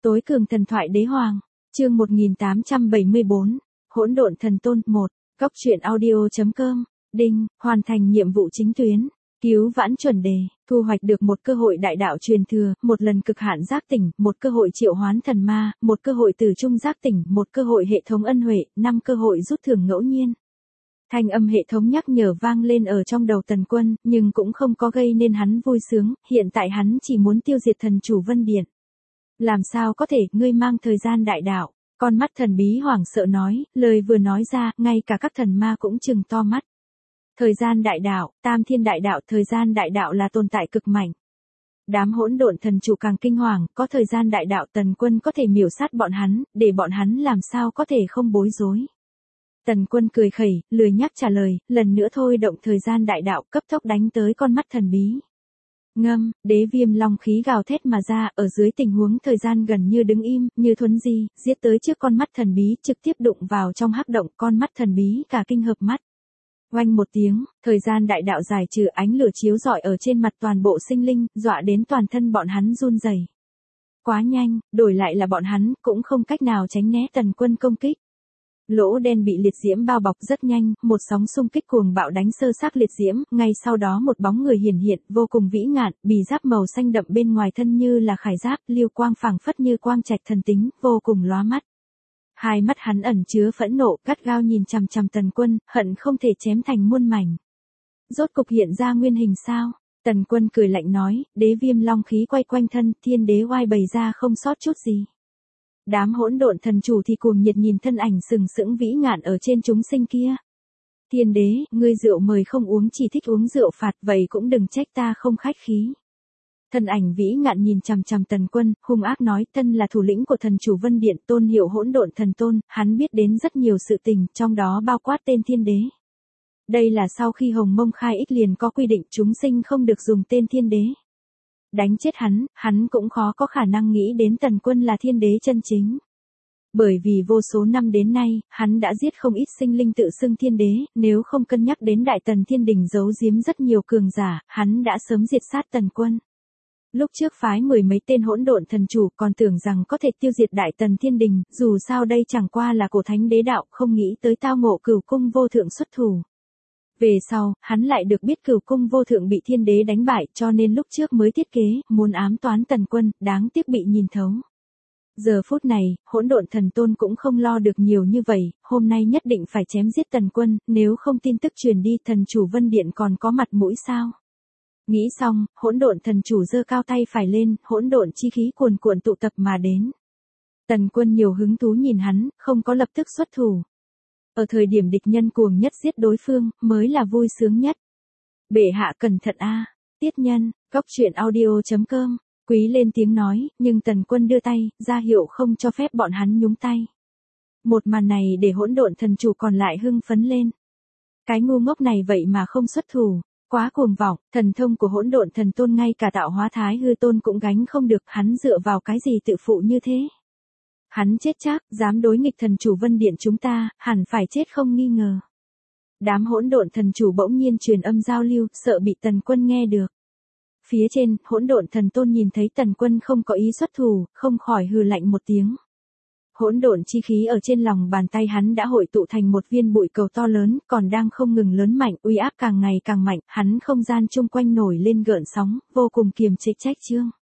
Tối cường thần thoại đế hoàng, chương 1874, hỗn độn thần tôn 1, góc truyện audio.com, đinh, hoàn thành nhiệm vụ chính tuyến, cứu vãn chuẩn đề, thu hoạch được một cơ hội đại đạo truyền thừa, một lần cực hạn giác tỉnh, một cơ hội triệu hoán thần ma, một cơ hội từ trung giác tỉnh, một cơ hội hệ thống ân huệ, 5 cơ hội rút thưởng ngẫu nhiên. Thanh âm hệ thống nhắc nhở vang lên ở trong đầu Tần Quân, nhưng cũng không có gây nên hắn vui sướng, hiện tại hắn chỉ muốn tiêu diệt thần chủ Vân Điện. Làm sao có thể, ngươi mang thời gian đại đạo, con mắt thần bí hoảng sợ nói, lời vừa nói ra, ngay cả các thần ma cũng trừng to mắt. Thời gian đại đạo, tam thiên đại đạo, thời gian đại đạo là tồn tại cực mạnh. Đám hỗn độn thần chủ càng kinh hoàng, có thời gian đại đạo Tần Quân có thể miểu sát bọn hắn, để bọn hắn làm sao có thể không bối rối. Tần Quân cười khẩy, lười nhắc trả lời, lần nữa thôi động thời gian đại đạo cấp tốc đánh tới con mắt thần bí. Ngâm, đế viêm long khí gào thét mà ra, ở dưới tình huống thời gian gần như đứng im, như thuấn di, giết tới trước con mắt thần bí, trực tiếp đụng vào trong hắc động, con mắt thần bí cả kinh hợp mắt. Oanh một tiếng, thời gian đại đạo giải trừ, ánh lửa chiếu rọi ở trên mặt toàn bộ sinh linh, dọa đến toàn thân bọn hắn run rẩy. Quá nhanh, đổi lại là bọn hắn, cũng không cách nào tránh né Tần Quân công kích. Lỗ đen bị liệt diễm bao bọc rất nhanh, một sóng xung kích cuồng bạo đánh sơ xác liệt diễm, ngay sau đó một bóng người hiển hiện, vô cùng vĩ ngạn, bì giáp màu xanh đậm bên ngoài thân như là khải giáp, lưu quang phảng phất như quang trạch thần tính, vô cùng lóa mắt. Hai mắt hắn ẩn chứa phẫn nộ, gắt gao nhìn chằm chằm Tần Quân, hận không thể chém thành muôn mảnh. Rốt cục hiện ra nguyên hình sao? Tần Quân cười lạnh nói, đế viêm long khí quay quanh thân, thiên đế oai bày ra không sót chút gì. Đám hỗn độn thần chủ thì cuồng nhiệt nhìn thân ảnh sừng sững vĩ ngạn ở trên chúng sinh kia. Thiên đế, ngươi rượu mời không uống, chỉ thích uống rượu phạt, vậy cũng đừng trách ta không khách khí. Thân ảnh vĩ ngạn nhìn chằm chằm Tần Quân, hung ác nói, thân là thủ lĩnh của thần chủ Vân Điện, tôn hiệu hỗn độn thần tôn, hắn biết đến rất nhiều sự tình, trong đó bao quát tên thiên đế. Đây là sau khi Hồng Mông khai ích liền có quy định chúng sinh không được dùng tên thiên đế. Đánh chết hắn cũng khó có khả năng nghĩ đến Tần Quân là thiên đế chân chính. Bởi vì vô số năm đến nay, hắn đã giết không ít sinh linh tự xưng thiên đế, nếu không cân nhắc đến Đại Tần Thiên Đình giấu giếm rất nhiều cường giả, hắn đã sớm diệt sát Tần Quân. Lúc trước phái 10 mấy tên hỗn độn thần chủ còn tưởng rằng có thể tiêu diệt Đại Tần Thiên Đình, dù sao đây chẳng qua là cổ thánh đế đạo, không nghĩ tới tao ngộ Cửu Cung vô thượng xuất thủ. Về sau, hắn lại được biết Cửu Cung vô thượng bị thiên đế đánh bại, cho nên lúc trước mới thiết kế, muốn ám toán Tần Quân, đáng tiếc bị nhìn thấu. Giờ phút này, hỗn độn thần tôn cũng không lo được nhiều như vậy, hôm nay nhất định phải chém giết Tần Quân, nếu không tin tức truyền đi thần chủ Vân Điện còn có mặt mũi sao. Nghĩ xong, hỗn độn thần chủ giơ cao tay phải lên, hỗn độn chi khí cuồn cuộn tụ tập mà đến. Tần Quân nhiều hứng thú nhìn hắn, không có lập tức xuất thủ. Ở thời điểm địch nhân cuồng nhất giết đối phương, mới là vui sướng nhất. Bệ hạ cẩn thận a. Tiết Nhân, góc truyện audio.com, Quý lên tiếng nói, nhưng Tần Quân đưa tay, ra hiệu không cho phép bọn hắn nhúng tay. Một màn này để hỗn độn thần chủ còn lại hưng phấn lên. Cái ngu ngốc này vậy mà không xuất thủ, quá cuồng vọng, thần thông của hỗn độn thần tôn ngay cả tạo hóa thái hư tôn cũng gánh không được, hắn dựa vào cái gì tự phụ như thế. Hắn chết chắc, dám đối nghịch thần chủ Vân Điện chúng ta, hẳn phải chết không nghi ngờ. Đám hỗn độn thần chủ bỗng nhiên truyền âm giao lưu, sợ bị Tần Quân nghe được. Phía trên, hỗn độn thần tôn nhìn thấy Tần Quân không có ý xuất thủ, không khỏi hừ lạnh một tiếng. Hỗn độn chi khí ở trên lòng bàn tay hắn đã hội tụ thành một viên bụi cầu to lớn, còn đang không ngừng lớn mạnh, uy áp càng ngày càng mạnh, hắn không gian chung quanh nổi lên gợn sóng, vô cùng kiềm chế trách chương.